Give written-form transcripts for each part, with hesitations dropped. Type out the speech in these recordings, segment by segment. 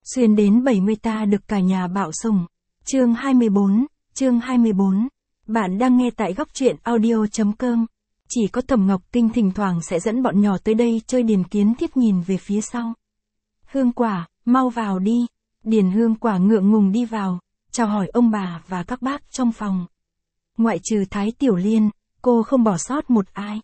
Xuyên đến 70 ta được cả nhà bảo sủng. Chương 24. Bạn đang nghe tại góc truyện audio.com. Chỉ có Thẩm Ngọc Kinh thỉnh thoảng sẽ dẫn bọn nhỏ tới đây chơi. Điền Kiến Thiết nhìn về phía sau. Hương Quả, mau vào đi. Điền Hương Quả ngượng ngùng đi vào, chào hỏi ông bà và các bác trong phòng. Ngoại trừ Thái Tiểu Liên, cô không bỏ sót một ai.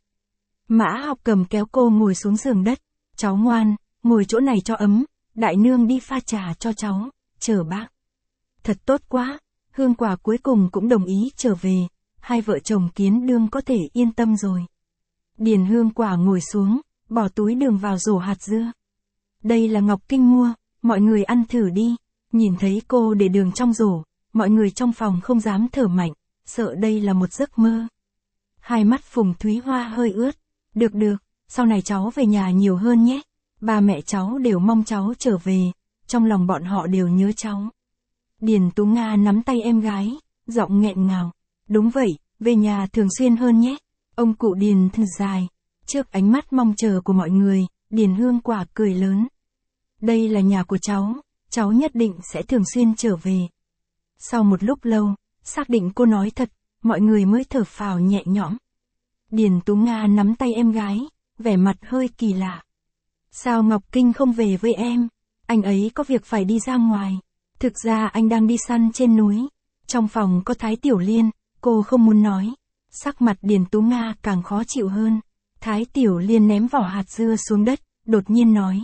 Mã Học Cầm kéo cô ngồi xuống giường đất. Cháu ngoan, ngồi chỗ này cho ấm. Đại nương đi pha trà cho cháu, chờ bác. Thật tốt quá, Hương Quả cuối cùng cũng đồng ý trở về, hai vợ chồng Kiến Đương có thể yên tâm rồi. Điền Hương Quả ngồi xuống, bỏ túi đường vào rổ hạt dưa. Đây là Ngọc Kinh mua, mọi người ăn thử đi. Nhìn thấy cô để đường trong rổ, mọi người trong phòng không dám thở mạnh, sợ đây là một giấc mơ. Hai mắt Phùng Thúy Hoa hơi ướt. Được, sau này cháu về nhà nhiều hơn nhé. Ba mẹ cháu đều mong cháu trở về, trong lòng bọn họ đều nhớ cháu. Điền Tú Nga nắm tay em gái, giọng nghẹn ngào. Đúng vậy, về nhà thường xuyên hơn nhé. Ông cụ Điền thở dài. Trước ánh mắt mong chờ của mọi người, Điền Hương Quả cười lớn. Đây là nhà của cháu nhất định sẽ thường xuyên trở về. Sau một lúc lâu, xác định cô nói thật, mọi người mới thở phào nhẹ nhõm. Điền Tú Nga nắm tay em gái, vẻ mặt hơi kỳ lạ. Sao Ngọc Kinh không về với em? Anh ấy có việc phải đi ra ngoài. Thực ra anh đang đi săn trên núi. Trong phòng có Thái Tiểu Liên, cô không muốn nói. Sắc mặt Điền Tú Nga càng khó chịu hơn. Thái Tiểu Liên ném vỏ hạt dưa xuống đất, đột nhiên nói.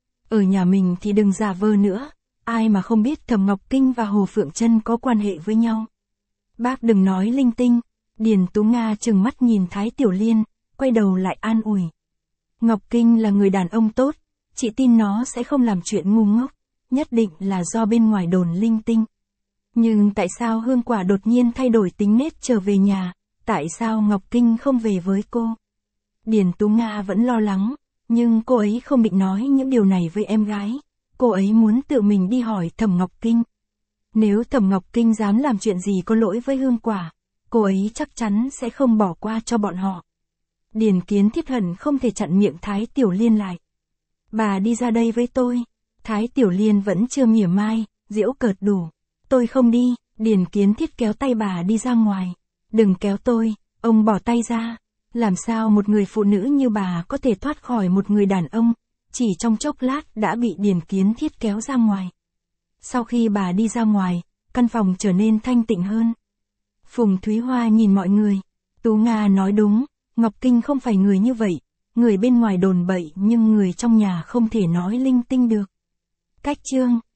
Ở nhà mình thì đừng giả vờ nữa. Ai mà không biết Thẩm Ngọc Kinh và Hồ Phượng Trân có quan hệ với nhau. Bác đừng nói linh tinh. Điền Tú Nga trừng mắt nhìn Thái Tiểu Liên, quay đầu lại an ủi. Ngọc Kinh là người đàn ông tốt, chị tin nó sẽ không làm chuyện ngu ngốc, nhất định là do bên ngoài đồn linh tinh. Nhưng tại sao Hương Quả đột nhiên thay đổi tính nết trở về nhà, tại sao Ngọc Kinh không về với cô? Điền Tú Nga vẫn lo lắng, nhưng cô ấy không định nói những điều này với em gái, cô ấy muốn tự mình đi hỏi Thẩm Ngọc Kinh. Nếu Thẩm Ngọc Kinh dám làm chuyện gì có lỗi với Hương Quả, cô ấy chắc chắn sẽ không bỏ qua cho bọn họ. Điền Kiến Thiết hận không thể chặn miệng Thái Tiểu Liên lại. Bà đi ra đây với tôi. Thái Tiểu Liên vẫn chưa mỉa mai, giễu cợt đủ. Tôi không đi. Điền Kiến Thiết kéo tay bà đi ra ngoài. Đừng kéo tôi, ông bỏ tay ra. Làm sao một người phụ nữ như bà có thể thoát khỏi một người đàn ông? Chỉ trong chốc lát đã bị Điền Kiến Thiết kéo ra ngoài. Sau khi bà đi ra ngoài, căn phòng trở nên thanh tịnh hơn. Phùng Thúy Hoa nhìn mọi người. Tú Nga nói đúng. Ngọc Kinh không phải người như vậy, người bên ngoài đồn bậy nhưng người trong nhà không thể nói linh tinh được. Cách chương